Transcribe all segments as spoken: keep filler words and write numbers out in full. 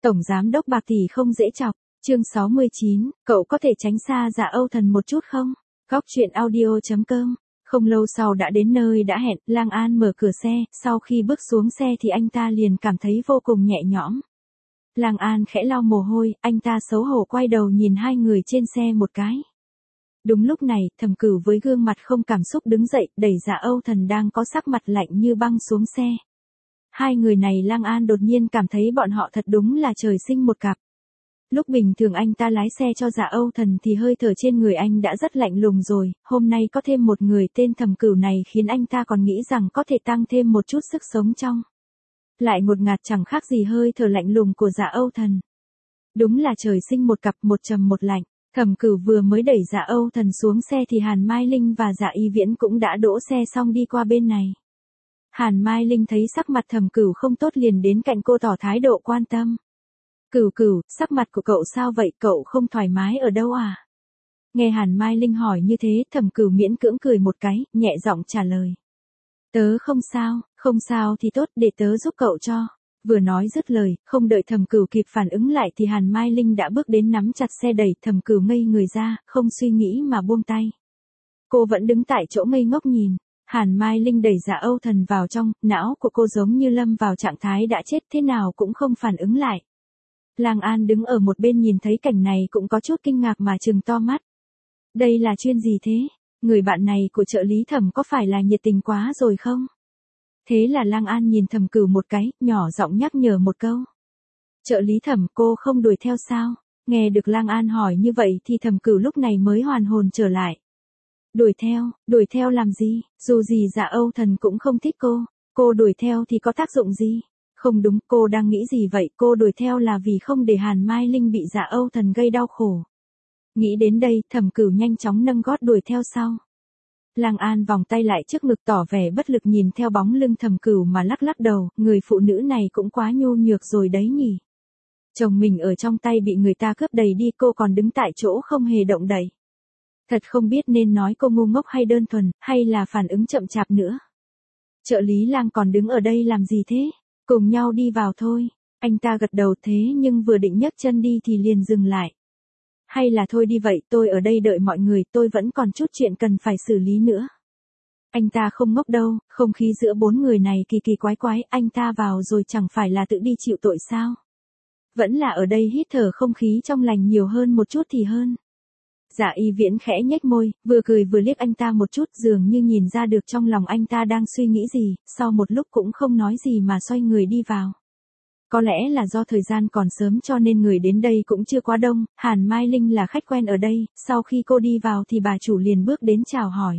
Tổng giám đốc bạc tỷ không dễ chọc, chương sáu mươi chín, cậu có thể tránh xa Dạ Âu Thần một chút không? Góc truyện audio.com. Không lâu sau đã đến nơi đã hẹn, Lang An mở cửa xe, sau khi bước xuống xe thì anh ta liền cảm thấy vô cùng nhẹ nhõm. Lang An khẽ lau mồ hôi, anh ta xấu hổ quay đầu nhìn hai người trên xe một cái. Đúng lúc này, Thẩm Cửu với gương mặt không cảm xúc đứng dậy, đẩy Dạ Âu Thần đang có sắc mặt lạnh như băng xuống xe. Hai người này Lang An đột nhiên cảm thấy bọn họ thật đúng là trời sinh một cặp. Lúc bình thường anh ta lái xe cho Dạ Âu Thần thì hơi thở trên người anh đã rất lạnh lùng rồi, hôm nay có thêm một người tên Thẩm Cửu này khiến anh ta còn nghĩ rằng có thể tăng thêm một chút sức sống trong. Lại ngột ngạt chẳng khác gì hơi thở lạnh lùng của Dạ Âu Thần. Đúng là trời sinh một cặp, một trầm một lạnh. Thẩm Cửu vừa mới đẩy Dạ Âu Thần xuống xe thì Hàn Mai Linh và Dạ Y Viễn cũng đã đỗ xe xong đi qua bên này. Hàn Mai Linh thấy sắc mặt Thẩm Cửu không tốt liền đến cạnh cô tỏ thái độ quan tâm. Cửu Cửu, sắc mặt của cậu sao vậy, cậu không thoải mái ở đâu à? Nghe Hàn Mai Linh hỏi như thế, Thẩm Cửu miễn cưỡng cười một cái, nhẹ giọng trả lời. Tớ không sao, không sao thì tốt, để tớ giúp cậu cho. Vừa nói dứt lời, không đợi Thẩm Cửu kịp phản ứng lại thì Hàn Mai Linh đã bước đến nắm chặt xe đẩy. Thẩm Cửu ngây người ra, không suy nghĩ mà buông tay. Cô vẫn đứng tại chỗ ngây ngốc nhìn. Hàn Mai Linh đẩy Dạ Âu Thần vào trong, não của cô giống như lâm vào trạng thái đã chết thế nào cũng không phản ứng lại. Lang An đứng ở một bên nhìn thấy cảnh này cũng có chút kinh ngạc mà trừng to mắt. Đây là chuyện gì thế? Người bạn này của trợ lý Thẩm có phải là nhiệt tình quá rồi không? Thế là Lang An nhìn Thẩm Cửu một cái, nhỏ giọng nhắc nhở một câu. Trợ lý Thẩm, cô không đuổi theo sao? Nghe được Lang An hỏi như vậy thì Thẩm Cửu lúc này mới hoàn hồn trở lại. Đuổi theo, đuổi theo làm gì? Dù gì Dạ Âu Thần cũng không thích cô. Cô đuổi theo thì có tác dụng gì? Không đúng, cô đang nghĩ gì vậy? Cô đuổi theo là vì không để Hàn Mai Linh bị Dạ Âu Thần gây đau khổ. Nghĩ đến đây, Thẩm Cửu nhanh chóng nâng gót đuổi theo sau. Lang An vòng tay lại trước ngực tỏ vẻ bất lực nhìn theo bóng lưng Thẩm Cửu mà lắc lắc đầu, người phụ nữ này cũng quá nhu nhược rồi đấy nhỉ. Chồng mình ở trong tay bị người ta cướp đầy đi, cô còn đứng tại chỗ không hề động đậy. Thật không biết nên nói cô ngu ngốc hay đơn thuần, hay là phản ứng chậm chạp nữa. Trợ lý Lang còn đứng ở đây làm gì thế? Cùng nhau đi vào thôi. Anh ta gật đầu thế nhưng vừa định nhấc chân đi thì liền dừng lại. Hay là thôi đi vậy, tôi ở đây đợi mọi người, tôi vẫn còn chút chuyện cần phải xử lý nữa. Anh ta không ngốc đâu, không khí giữa bốn người này kỳ kỳ quái quái, anh ta vào rồi chẳng phải là tự đi chịu tội sao? Vẫn là ở đây hít thở không khí trong lành nhiều hơn một chút thì hơn. Dạ Y Viễn khẽ nhếch môi, vừa cười vừa liếc anh ta một chút, dường như nhìn ra được trong lòng anh ta đang suy nghĩ gì, sau một lúc cũng không nói gì mà xoay người đi vào. Có lẽ là do thời gian còn sớm cho nên người đến đây cũng chưa quá đông, Hàn Mai Linh là khách quen ở đây, sau khi cô đi vào thì bà chủ liền bước đến chào hỏi.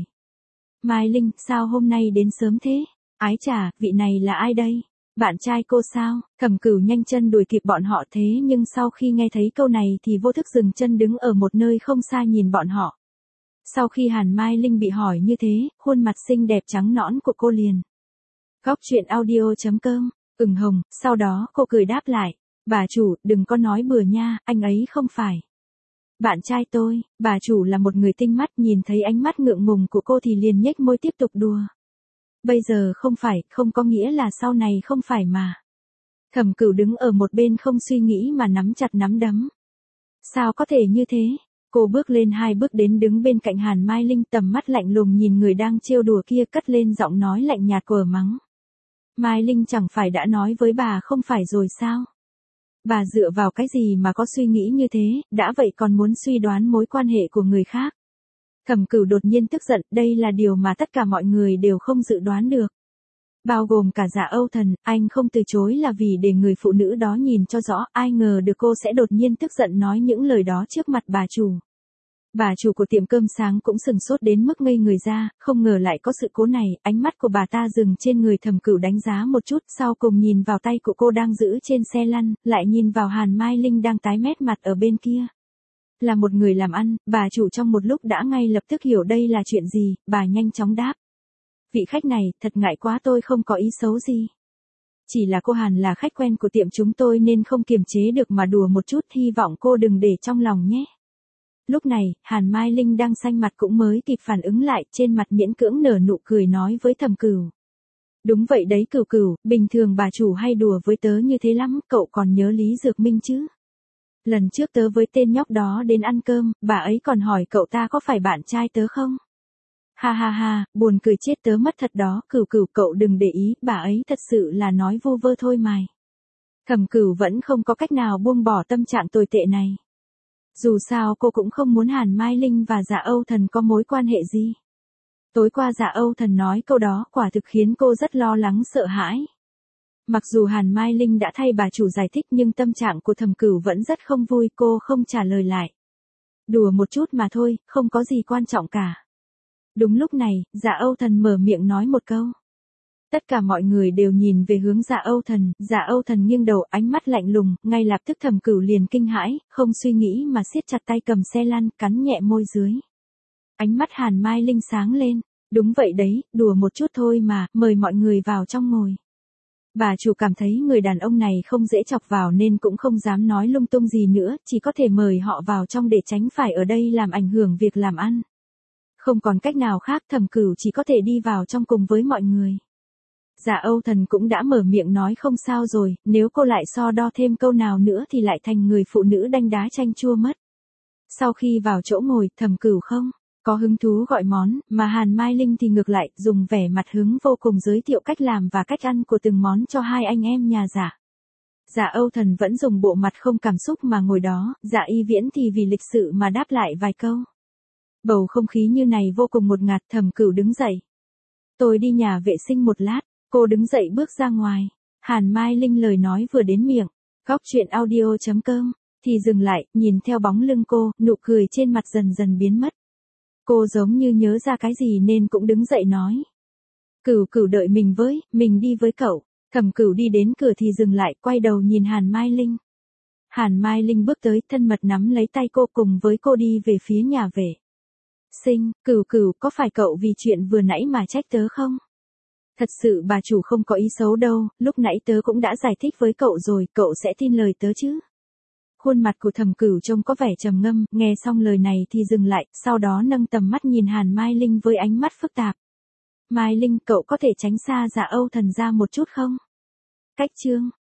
Mai Linh, sao hôm nay đến sớm thế? Ái chà, vị này là ai đây? Bạn trai cô sao? Thẩm Cửu nhanh chân đuổi kịp bọn họ thế nhưng sau khi nghe thấy câu này thì vô thức dừng chân đứng ở một nơi không xa nhìn bọn họ. Sau khi Hàn Mai Linh bị hỏi như thế, khuôn mặt xinh đẹp trắng nõn của cô liền. Góc truyện audio.com, ửng hồng, sau đó cô cười đáp lại. Bà chủ, đừng có nói bừa nha, anh ấy không phải. Bạn trai tôi, bà chủ là một người tinh mắt, nhìn thấy ánh mắt ngượng ngùng của cô thì liền nhếch môi tiếp tục đùa. Bây giờ không phải, không có nghĩa là sau này không phải mà. Thẩm Cửu đứng ở một bên không suy nghĩ mà nắm chặt nắm đấm. Sao có thể như thế? Cô bước lên hai bước đến đứng bên cạnh Hàn Mai Linh, tầm mắt lạnh lùng nhìn người đang trêu đùa kia, cất lên giọng nói lạnh nhạt của mắng. Mai Linh chẳng phải đã nói với bà không phải rồi sao? Bà dựa vào cái gì mà có suy nghĩ như thế, đã vậy còn muốn suy đoán mối quan hệ của người khác. Thẩm Cửu đột nhiên tức giận, đây là điều mà tất cả mọi người đều không dự đoán được. Bao gồm cả Dạ Âu Thần, anh không từ chối là vì để người phụ nữ đó nhìn cho rõ, ai ngờ được cô sẽ đột nhiên tức giận nói những lời đó trước mặt bà chủ. Bà chủ của tiệm cơm sáng cũng sừng sốt đến mức ngây người ra, không ngờ lại có sự cố này, ánh mắt của bà ta dừng trên người Thẩm Cửu đánh giá một chút, sau cùng nhìn vào tay của cô đang giữ trên xe lăn, lại nhìn vào Hàn Mai Linh đang tái mét mặt ở bên kia. Là một người làm ăn, bà chủ trong một lúc đã ngay lập tức hiểu đây là chuyện gì, bà nhanh chóng đáp. Vị khách này, thật ngại quá, tôi không có ý xấu gì. Chỉ là cô Hàn là khách quen của tiệm chúng tôi nên không kiềm chế được mà đùa một chút, hy vọng cô đừng để trong lòng nhé. Lúc này, Hàn Mai Linh đang xanh mặt cũng mới kịp phản ứng lại, trên mặt miễn cưỡng nở nụ cười nói với Thẩm Cửu. Đúng vậy đấy Cửu Cửu, bình thường bà chủ hay đùa với tớ như thế lắm, cậu còn nhớ Lý Dược Minh chứ? Lần trước tớ với tên nhóc đó đến ăn cơm, bà ấy còn hỏi cậu ta có phải bạn trai tớ không? Ha ha ha, buồn cười chết tớ mất thật đó, Cửu Cửu cậu đừng để ý, bà ấy thật sự là nói vu vơ thôi mày. Thẩm Cửu vẫn không có cách nào buông bỏ tâm trạng tồi tệ này. Dù sao cô cũng không muốn Hàn Mai Linh và Dạ Âu Thần có mối quan hệ gì. Tối qua Dạ Âu Thần nói câu đó quả thực khiến cô rất lo lắng sợ hãi. Mặc dù Hàn Mai Linh đã thay bà chủ giải thích nhưng tâm trạng của Thẩm Cửu vẫn rất không vui, cô không trả lời lại. Đùa một chút mà thôi, không có gì quan trọng cả. Đúng lúc này, Dạ Âu Thần mở miệng nói một câu. Tất cả mọi người đều nhìn về hướng Dạ Âu Thần, Dạ Âu Thần nghiêng đầu, ánh mắt lạnh lùng, ngay lập tức Thẩm Cửu liền kinh hãi, không suy nghĩ mà siết chặt tay cầm xe lăn, cắn nhẹ môi dưới. Ánh mắt Hàn Mai Linh sáng lên, đúng vậy đấy, đùa một chút thôi mà, mời mọi người vào trong ngồi. Bà chủ cảm thấy người đàn ông này không dễ chọc vào nên cũng không dám nói lung tung gì nữa, chỉ có thể mời họ vào trong để tránh phải ở đây làm ảnh hưởng việc làm ăn. Không còn cách nào khác, Thẩm Cửu chỉ có thể đi vào trong cùng với mọi người. Dạ Âu Thần cũng đã mở miệng nói không sao rồi, nếu cô lại so đo thêm câu nào nữa thì lại thành người phụ nữ đanh đá chanh chua mất. Sau khi vào chỗ ngồi, Thẩm Cửu không có hứng thú gọi món, mà Hàn Mai Linh thì ngược lại, dùng vẻ mặt hứng vô cùng giới thiệu cách làm và cách ăn của từng món cho hai anh em nhà Dạ. Dạ Âu Thần vẫn dùng bộ mặt không cảm xúc mà ngồi đó, Dạ Y Viễn thì vì lịch sự mà đáp lại vài câu. Bầu không khí như này vô cùng ngột ngạt, Thẩm Cửu đứng dậy. Tôi đi nhà vệ sinh một lát, cô đứng dậy bước ra ngoài. Hàn Mai Linh lời nói vừa đến miệng, góc chuyện audio chấm com, thì dừng lại, nhìn theo bóng lưng cô, nụ cười trên mặt dần dần biến mất. Cô giống như nhớ ra cái gì nên cũng đứng dậy nói. Cửu Cửu đợi mình với, mình đi với cậu. Thẩm Cửu đi đến cửa thì dừng lại, quay đầu nhìn Hàn Mai Linh. Hàn Mai Linh bước tới, thân mật nắm lấy tay cô cùng với cô đi về phía nhà vệ sinh. Cửu Cửu, có phải cậu vì chuyện vừa nãy mà trách tớ không? Thật sự bà chủ không có ý xấu đâu, lúc nãy tớ cũng đã giải thích với cậu rồi, cậu sẽ tin lời tớ chứ? Khuôn mặt của Thẩm Cửu trông có vẻ trầm ngâm, nghe xong lời này thì dừng lại, sau đó nâng tầm mắt nhìn Hàn Mai Linh với ánh mắt phức tạp. Mai Linh, cậu có thể tránh xa Dạ Âu Thần ra một chút không? Cách chương